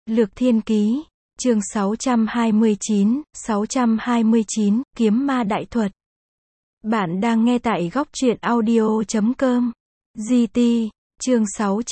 Lược Thiên Ký, chương 629, Kiếm Ma Đại Thuật. Bạn đang nghe tại góc truyện audio.com. GT, chương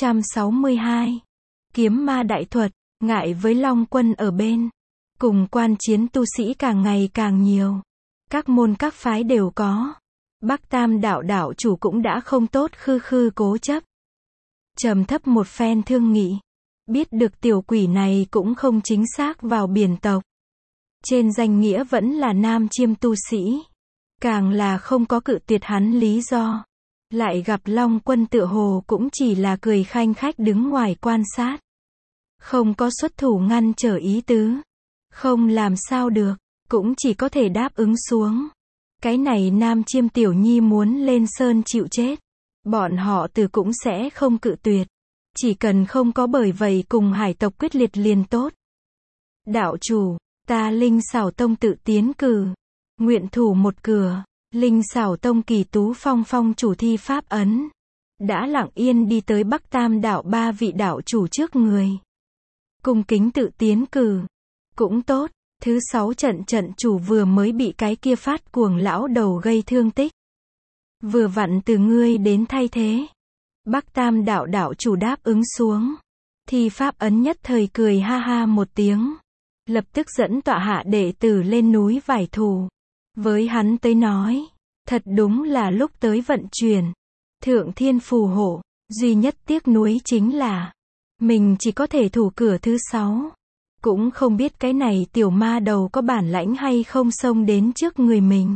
662. Kiếm Ma Đại Thuật, ngại với Long Quân ở bên. Cùng quan chiến tu sĩ càng ngày càng nhiều. Các môn các phái đều có. Bắc Tam đạo đạo chủ cũng đã không tốt khư cố chấp. Trầm thấp một phen thương nghị. Biết được tiểu quỷ này cũng không chính xác vào biển tộc. Trên danh nghĩa vẫn là nam chiêm tu sĩ. Càng là không có cự tuyệt hắn lý do. Lại gặp Long Quân tựa hồ cũng chỉ là cười khanh khách đứng ngoài quan sát. Không có xuất thủ ngăn trở ý tứ. Không làm sao được, cũng chỉ có thể đáp ứng xuống. Cái này nam chiêm tiểu nhi muốn lên sơn chịu chết. Bọn họ từ cũng sẽ không cự tuyệt. Chỉ cần không có bởi vậy cùng hải tộc quyết liệt liền tốt. Đạo chủ, ta Linh Xảo Tông tự tiến cử. Nguyện thủ một cửa. Linh Xảo Tông Kỳ Tú Phong chủ thi pháp ấn. Đã lặng yên đi tới Bắc Tam đạo ba vị đạo chủ trước người. Cung kính tự tiến cử. Cũng tốt, thứ 6 trận chủ vừa mới bị cái kia phát cuồng lão đầu gây thương tích. Vừa vặn từ ngươi đến thay thế. Bắc Tam đạo đạo chủ đáp ứng xuống. Thi pháp ấn nhất thời cười ha ha một tiếng. Lập tức dẫn tọa hạ đệ tử lên núi vải thù. Với hắn tới nói, thật đúng là lúc tới vận chuyển. Thượng thiên phù hộ, duy nhất tiếc nuối chính là, mình chỉ có thể thủ cửa thứ 6. Cũng không biết cái này tiểu ma đầu có bản lãnh hay không xông đến trước người mình.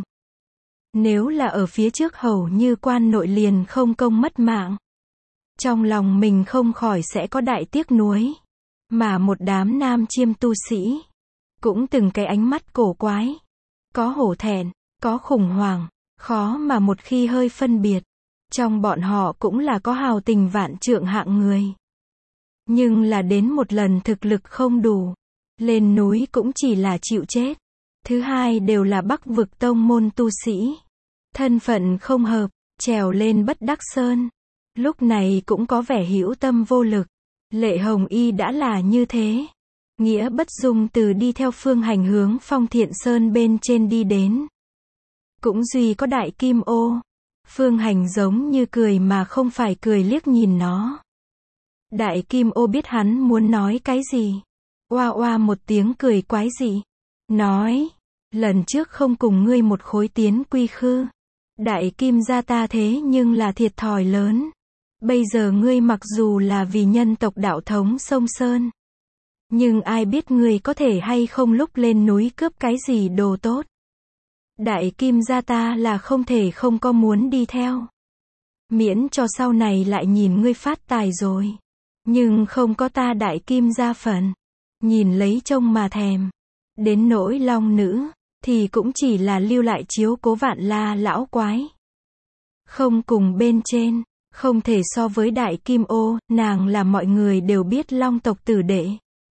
Nếu là ở phía trước hầu như quan nội liền không công mất mạng. Trong lòng mình không khỏi sẽ có đại tiếc nuối. Mà một đám nam chiêm tu sĩ. Cũng từng cái ánh mắt cổ quái. Có hổ thẹn, có khủng hoảng. Khó mà một khi hơi phân biệt. Trong bọn họ cũng là có hào tình vạn trượng hạng người. Nhưng là đến một lần thực lực không đủ. Lên núi cũng chỉ là chịu chết. Thứ hai đều là Bắc vực tông môn tu sĩ. Thân phận không hợp, trèo lên Bất Đắc Sơn. Lúc này cũng có vẻ hữu tâm vô lực. Lệ Hồng Y đã là như thế. Nghĩa bất dung từ đi theo Phương Hành hướng Phong Thiện Sơn bên trên đi đến. Cũng duy có Đại Kim Ô. Phương Hành giống như cười mà không phải cười liếc nhìn nó. Đại Kim Ô biết hắn muốn nói cái gì. Oa oa một tiếng cười quái dị. Nói, lần trước không cùng ngươi một khối tiến quy khư. Đại Kim gia ta thế nhưng là thiệt thòi lớn. Bây giờ ngươi mặc dù là vì nhân tộc đạo thống sông Sơn. Nhưng ai biết ngươi có thể hay không lúc lên núi cướp cái gì đồ tốt. Đại Kim gia ta là không thể không có muốn đi theo. Miễn cho sau này lại nhìn ngươi phát tài rồi. Nhưng không có ta Đại Kim gia phần. Nhìn lấy trông mà thèm. Đến nỗi long nữ, thì cũng chỉ là lưu lại chiếu cố Vạn La lão quái. Không cùng bên trên, không thể so với Đại Kim Ô, nàng là mọi người đều biết long tộc tử đệ.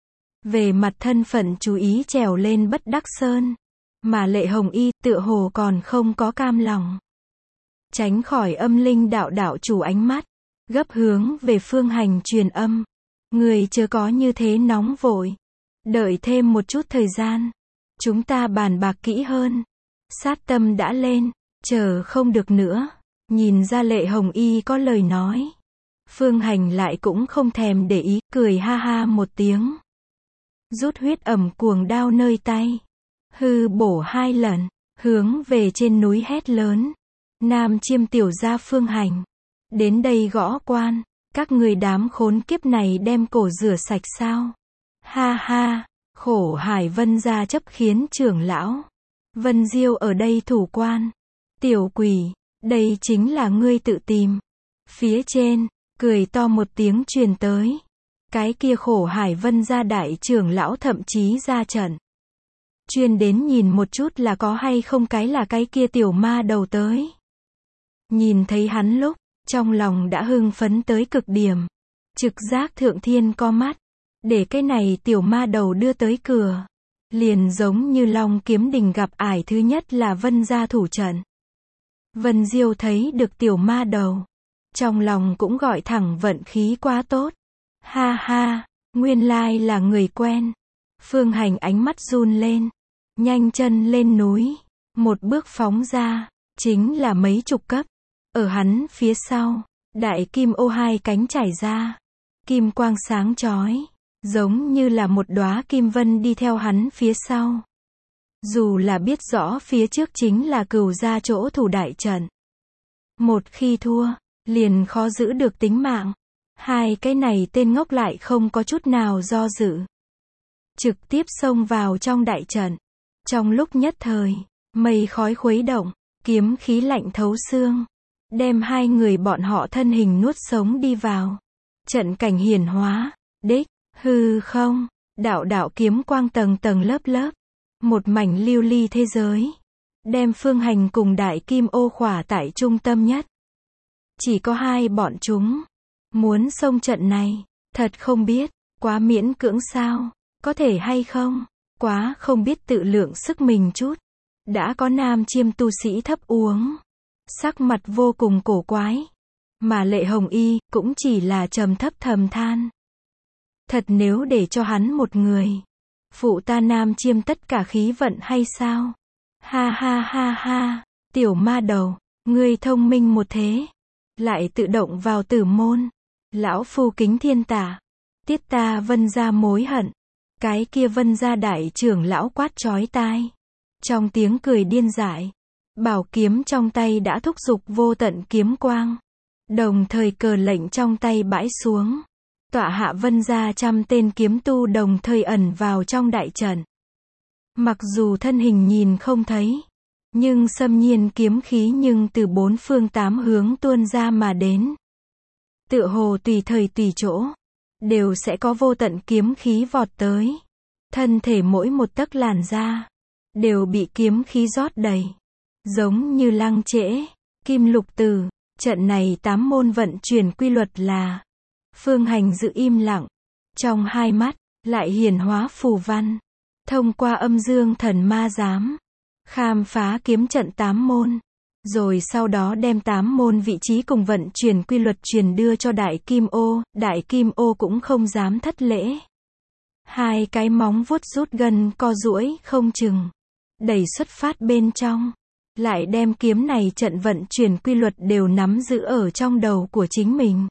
Về mặt thân phận chú ý trèo lên Bất Đắc Sơn. Mà Lệ Hồng Y tựa hồ còn không có cam lòng. Tránh khỏi âm linh đạo đạo chủ ánh mắt. Gấp hướng về Phương Hành truyền âm. Người chưa có như thế nóng vội. Đợi thêm một chút thời gian. Chúng ta bàn bạc kỹ hơn. Sát tâm đã lên. Chờ không được nữa. Nhìn ra Lệ Hồng Y có lời nói. Phương Hành lại cũng không thèm để ý. Cười ha ha một tiếng. Rút huyết ẩm cuồng đao nơi tay. Hư bổ 2 lần. Hướng về trên núi hét lớn. Nam chiêm tiểu gia Phương Hành. Đến đây gõ quan. Các người đám khốn kiếp này đem cổ rửa sạch sao? Ha ha. Khổ Hải Vân gia chấp khiến trưởng lão. Vân Diêu ở đây thủ quan. Tiểu quỷ. Đây chính là ngươi tự tìm. Phía trên. Cười to một tiếng truyền tới. Cái kia Khổ Hải Vân gia đại trưởng lão thậm chí ra trận. Chuyên đến nhìn một chút là có hay không cái là cái kia tiểu ma đầu tới. Nhìn thấy hắn lúc, trong lòng đã hưng phấn tới cực điểm. Trực giác thượng thiên có mắt. Để cái này tiểu ma đầu đưa tới cửa. Liền giống như Long Kiếm Đình gặp ải thứ nhất là Vân gia thủ trận. Vân Diêu thấy được tiểu ma đầu. Trong lòng cũng gọi thẳng vận khí quá tốt. Ha ha, Nguyên lai là người quen. Phương Hành ánh mắt run lên. Nhanh chân lên núi. Một bước phóng ra. Chính là mấy chục cấp. Ở hắn phía sau. Đại kim ô hai cánh trải ra. Kim quang sáng chói. Giống như là một đóa kim vân đi theo hắn phía sau. Dù là biết rõ phía trước chính là Cửu gia chỗ thủ đại trận. Một khi thua, liền khó giữ được tính mạng. Hai cái này tên ngốc lại không có chút nào do dự. Trực tiếp xông vào trong đại trận. Trong lúc nhất thời, mây khói khuấy động, kiếm khí lạnh thấu xương. Đem hai người bọn họ thân hình nuốt sống đi vào. Trận cảnh hiển hóa, đích, hư không, đạo đạo kiếm quang tầng tầng lớp lớp. Một mảnh lưu ly thế giới. Đem Phương Hành cùng đại kim ô khỏa tại trung tâm nhất. Chỉ có hai bọn chúng. Muốn xông trận này. Thật không biết. Quá miễn cưỡng sao. Có thể hay không. Quá không biết tự lượng sức mình chút. Đã có nam chiêm tu sĩ thấp uống. Sắc mặt vô cùng cổ quái. Mà Lệ Hồng Y cũng chỉ là trầm thấp thầm than. Thật nếu để cho hắn một người. Phụ ta nam chiêm tất cả khí vận hay sao? Ha ha ha ha. Tiểu ma đầu. Ngươi thông minh một thế. Lại tự động vào tử môn. Lão phu kính thiên tả. Tiết ta Vân gia mối hận. Cái kia Vân gia đại trưởng lão quát chói tai. Trong tiếng cười điên dại. Bảo kiếm trong tay đã thúc giục vô tận kiếm quang. Đồng thời cờ lệnh trong tay bãi xuống. Tọa hạ Vân gia 100 tên kiếm tu đồng thời ẩn vào trong đại trận. Mặc dù thân hình nhìn không thấy. Nhưng xâm nhiên kiếm khí nhưng từ bốn phương tám hướng tuôn ra mà đến. Tựa hồ tùy thời tùy chỗ. Đều sẽ có vô tận kiếm khí vọt tới. Thân thể mỗi một tấc làn da. Đều bị kiếm khí rót đầy. Giống như lăng trễ. Kim lục tử. Trận này 8 môn vận chuyển quy luật là. Phương Hành giữ im lặng. Trong hai mắt. Lại hiển hóa phù văn. Thông qua âm dương thần ma giám. Khám phá kiếm trận 8 môn. Rồi sau đó đem 8 môn vị trí cùng vận chuyển quy luật truyền đưa cho Đại Kim Ô. Đại Kim Ô cũng không dám thất lễ. Hai cái móng vuốt rút gân co duỗi không chừng. Đẩy xuất phát bên trong. Lại đem kiếm này trận vận chuyển quy luật đều nắm giữ ở trong đầu của chính mình.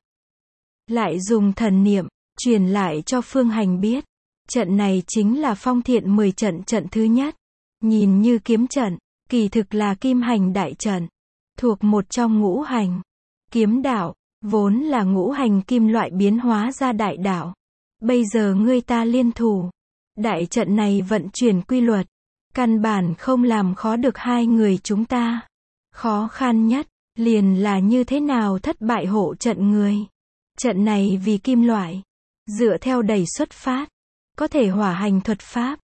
Lại dùng thần niệm, truyền lại cho Phương Hành biết. Trận này chính là phong thiện 10 trận trận thứ nhất. Nhìn như kiếm trận, kỳ thực là kim hành đại trận. Thuộc một trong ngũ hành. Kiếm đạo, vốn là ngũ hành kim loại biến hóa ra đại đạo. Bây giờ ngươi ta liên thủ. Đại trận này vận chuyển quy luật. Căn bản không làm khó được hai người chúng ta. Khó khăn nhất, liền là như thế nào thất bại hộ trận người. Trận này vì kim loại. Dựa theo đẩy xuất phát. Có thể hỏa hành thuật pháp.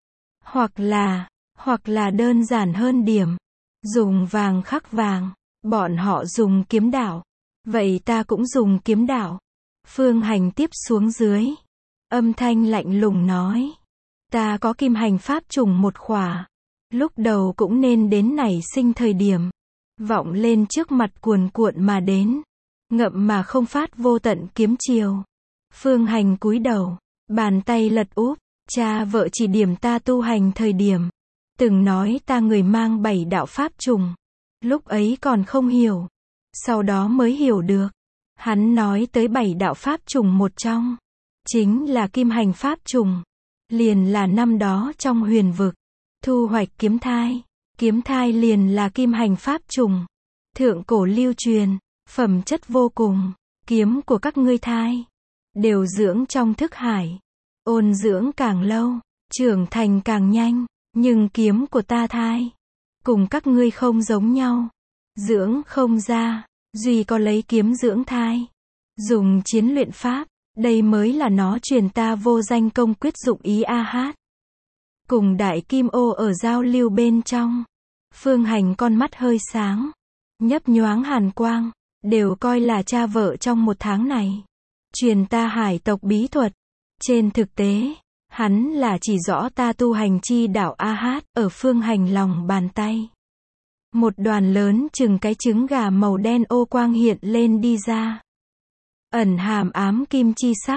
Hoặc là đơn giản hơn điểm. Dùng vàng khắc vàng. Bọn họ dùng kiếm đạo. Vậy ta cũng dùng kiếm đạo. Phương Hành tiếp xuống dưới. Âm thanh lạnh lùng nói. Ta có kim hành pháp trùng một khỏa. Lúc đầu cũng nên đến nảy sinh thời điểm. Vọng lên trước mặt cuồn cuộn mà đến. Ngậm mà không phát vô tận kiếm chiều. Phương Hành cúi đầu. Bàn tay lật úp. Cha vợ chỉ điểm ta tu hành thời điểm. Từng nói ta người mang 7 đạo pháp trùng. Lúc ấy còn không hiểu. Sau đó mới hiểu được. Hắn nói tới 7 đạo pháp trùng một trong. Chính là kim hành pháp trùng. Liền là năm đó trong huyền vực. Thu hoạch kiếm thai. Kiếm thai liền là kim hành pháp trùng. Thượng cổ lưu truyền. Phẩm chất vô cùng. Kiếm của các ngươi thai. Đều dưỡng trong thức hải. Ôn dưỡng càng lâu. Trưởng thành càng nhanh. Nhưng kiếm của ta thai. Cùng các ngươi không giống nhau. Dưỡng không ra. Duy có lấy kiếm dưỡng thai. Dùng chiến luyện pháp. Đây mới là nó truyền ta vô danh công quyết dụng ý a hát. Cùng Đại Kim Ô ở giao lưu bên trong. Phương Hành con mắt hơi sáng. Nhấp nhoáng hàn quang. Đều coi là cha vợ trong một tháng này. Truyền ta hải tộc bí thuật. Trên thực tế. Hắn là chỉ rõ ta tu hành chi đạo a hát ở Phương Hành lòng bàn tay. Một đoàn lớn chừng cái trứng gà màu đen ô quang hiện lên đi ra. Ẩn hàm ám kim chi sắc.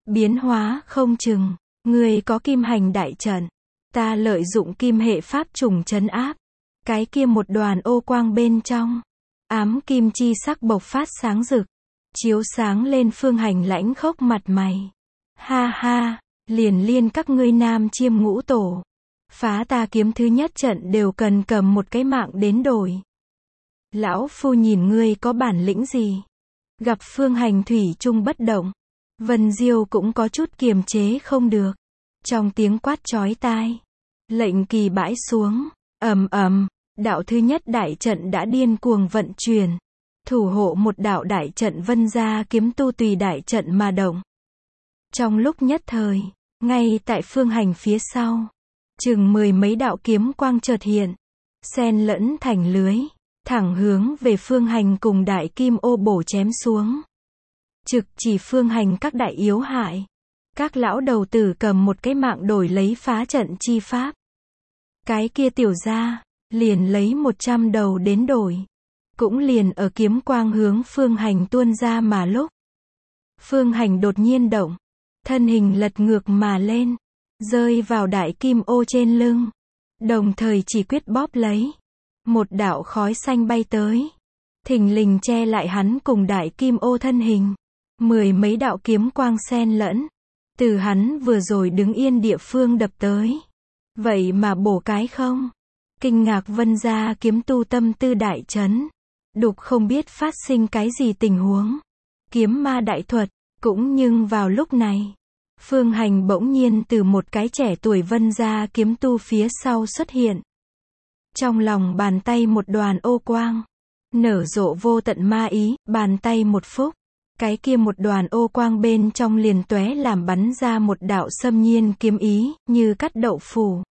biến hóa không chừng. Ngươi có kim hành đại trận, ta lợi dụng kim hệ pháp trùng trấn áp. Cái kia một đoàn ô quang bên trong, ám kim chi sắc bộc phát sáng rực, chiếu sáng lên Phương Hành lãnh khốc mặt mày. Ha ha, liền liên các ngươi nam chiêm ngũ tổ, phá ta kiếm thứ nhất trận đều cần cầm một cái mạng đến đổi. Lão phu nhìn ngươi có bản lĩnh gì? Gặp Phương Hành thủy chung bất động, Vân Diêu cũng có chút kiềm chế không được. Trong tiếng quát chói tai, lệnh kỳ bãi xuống, ầm ầm, đạo thứ nhất đại trận đã điên cuồng vận chuyển, thủ hộ một đạo đại trận Vân gia kiếm tu tùy đại trận mà động. Trong lúc nhất thời, ngay tại Phương Hành phía sau, chừng 10 mấy đạo kiếm quang chợt hiện, xen lẫn thành lưới, thẳng hướng về Phương Hành cùng đại kim ô bổ chém xuống. Trực chỉ Phương Hành các đại yếu hại. Các lão đầu tử cầm một cái mạng đổi lấy phá trận chi pháp. Cái kia tiểu gia, liền lấy 100 đầu đến đổi. Cũng liền ở kiếm quang hướng Phương Hành tuôn ra mà lúc. Phương Hành đột nhiên động, thân hình lật ngược mà lên, rơi vào đại kim ô trên lưng. Đồng thời chỉ quyết bóp lấy. Một đạo khói xanh bay tới, thình lình che lại hắn cùng đại kim ô thân hình. 10 mấy đạo kiếm quang xen lẫn, từ hắn vừa rồi đứng yên địa phương đập tới. Vậy mà bổ cái không. Kinh ngạc Vân gia kiếm tu tâm tư đại chấn. Đục không biết phát sinh cái gì tình huống. Kiếm ma đại thuật, cũng nhưng vào lúc này, Phương Hành bỗng nhiên từ một cái trẻ tuổi Vân gia kiếm tu phía sau xuất hiện. Trong lòng bàn tay một đoàn ô quang, nở rộ vô tận ma ý, bàn tay một phúc. Cái kia một đoàn ô quang bên trong liền tóe làm bắn ra một đạo xâm nhiên kiếm ý, như cắt đậu phủ.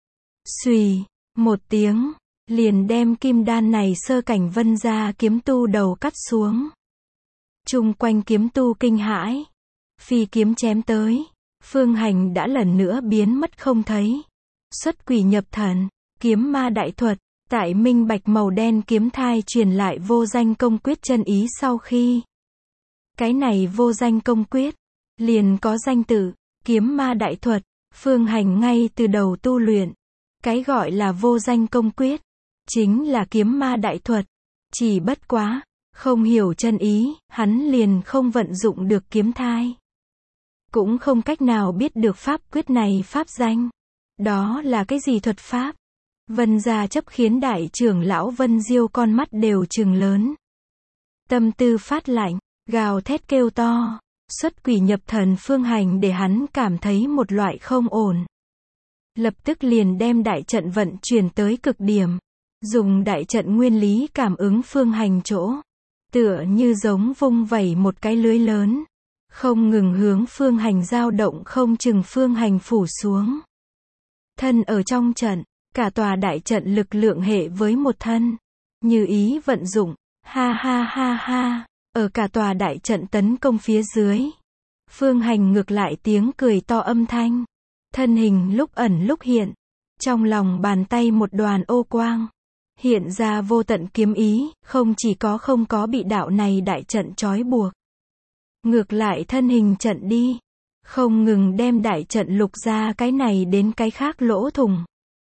Xùy, một tiếng, liền đem kim đan này sơ cảnh Vân gia kiếm tu đầu cắt xuống. Chung quanh kiếm tu kinh hãi, phi kiếm chém tới, Phương Hành đã lần nữa biến mất không thấy. Xuất quỷ nhập thần, kiếm ma đại thuật, tại minh bạch màu đen kiếm thai truyền lại vô danh công quyết chân ý sau khi. Cái này vô danh công quyết, liền có danh tự, kiếm ma đại thuật, Phương Hành ngay từ đầu tu luyện. Cái gọi là vô danh công quyết, chính là kiếm ma đại thuật. Chỉ bất quá, không hiểu chân ý, hắn liền không vận dụng được kiếm thai. Cũng không cách nào biết được pháp quyết này pháp danh. Đó là cái gì thuật pháp? Vân gia chấp khiến đại trưởng lão Vân Diêu con mắt đều trừng lớn. Tâm tư phát lạnh, gào thét kêu to, xuất quỷ nhập thần Phương Hành để hắn cảm thấy một loại không ổn. Lập tức liền đem đại trận vận chuyển tới cực điểm, dùng đại trận nguyên lý cảm ứng Phương Hành chỗ, tựa như giống vung vẩy một cái lưới lớn, không ngừng hướng Phương Hành dao động không chừng Phương Hành phủ xuống. Thân ở trong trận, cả tòa đại trận lực lượng hệ với một thân, như ý vận dụng, ha ha ha ha. Ở cả tòa đại trận tấn công phía dưới, Phương Hành ngược lại tiếng cười to âm thanh, thân hình lúc ẩn lúc hiện, trong lòng bàn tay một đoàn ô quang, hiện ra vô tận kiếm ý, không có bị đạo này đại trận trói buộc. Ngược lại thân hình trận đi, không ngừng đem đại trận lục ra cái này đến cái khác lỗ thủng.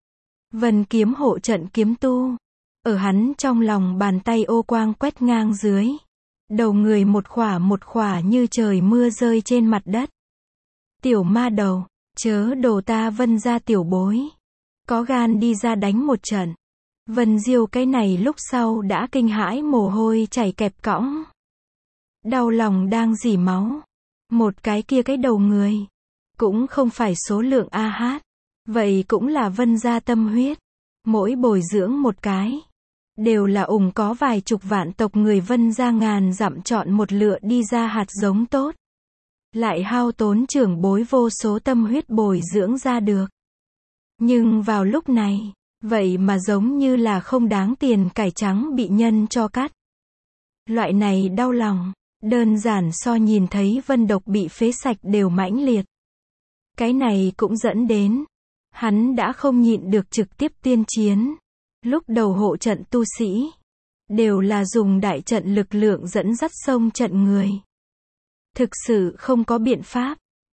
Vân kiếm hộ trận kiếm tu, ở hắn trong lòng bàn tay ô quang quét ngang dưới. Đầu người một khỏa như trời mưa rơi trên mặt đất. Tiểu ma đầu, chớ đồ ta Vân gia tiểu bối. Có gan đi ra đánh một trận. Vân Diêu cái này lúc sau đã kinh hãi mồ hôi chảy kẹp cõng. Đau lòng đang rỉ máu. Một cái kia cái đầu người. Cũng không phải số lượng AH. Vậy cũng là Vân gia tâm huyết. Mỗi bồi dưỡng một cái. Đều là có vài chục vạn tộc người Vân gia ngàn dặm chọn một lựa đi ra hạt giống tốt. Lại hao tốn trưởng bối vô số tâm huyết bồi dưỡng ra được. Nhưng vào lúc này, vậy mà giống như là không đáng tiền cải trắng bị nhân cho cắt. Loại này đau lòng, đơn giản so nhìn thấy Vân độc bị phế sạch đều mãnh liệt. Cái này cũng dẫn đến, hắn đã không nhịn được trực tiếp tiên chiến. Lúc đầu hộ trận tu sĩ, đều là dùng đại trận lực lượng dẫn dắt xông trận người. Thực sự không có biện pháp,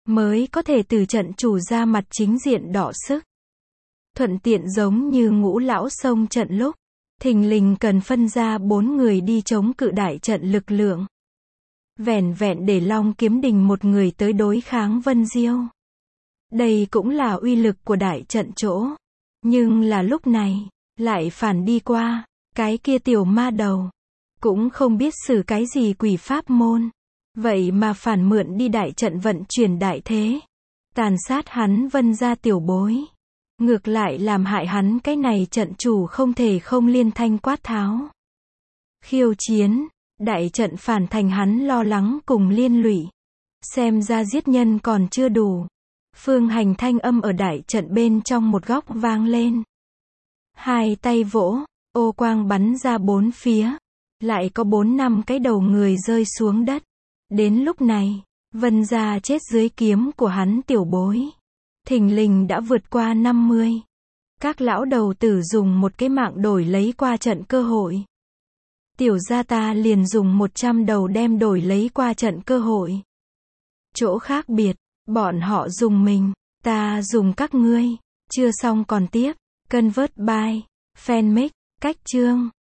mới có thể từ trận chủ ra mặt chính diện đọ sức. Thuận tiện giống như Ngũ lão xông trận lúc, thình lình cần phân ra 4 người đi chống cự đại trận lực lượng. Vẻn vẹn để Long Kiếm Đình một người tới đối kháng Vân Diêu. Đây cũng là uy lực của đại trận chỗ. Nhưng là lúc này, lại phản đi qua, cái kia tiểu ma đầu. Cũng không biết xử cái gì quỷ pháp môn. Vậy mà phản mượn đi đại trận vận chuyển đại thế. Tàn sát hắn Vân gia tiểu bối. Ngược lại làm hại hắn cái này trận chủ không thể không liên thanh quát tháo. Khiêu chiến, đại trận phản thành hắn lo lắng cùng liên lụy. Xem ra giết nhân còn chưa đủ. Phương Hành thanh âm ở đại trận bên trong một góc vang lên. Hai tay vỗ, ô quang bắn ra bốn phía. Lại có 4-5 cái đầu người rơi xuống đất. Đến lúc này, Vân gia chết dưới kiếm của hắn tiểu bối. Thình lình đã vượt qua 50. Các lão đầu tử dùng một cái mạng đổi lấy qua trận cơ hội. Tiểu gia ta liền dùng 100 đầu đem đổi lấy qua trận cơ hội. Chỗ khác biệt, bọn họ dùng mình, ta dùng các ngươi. Chưa xong còn tiếp. Convert by Fanmic, cách chương.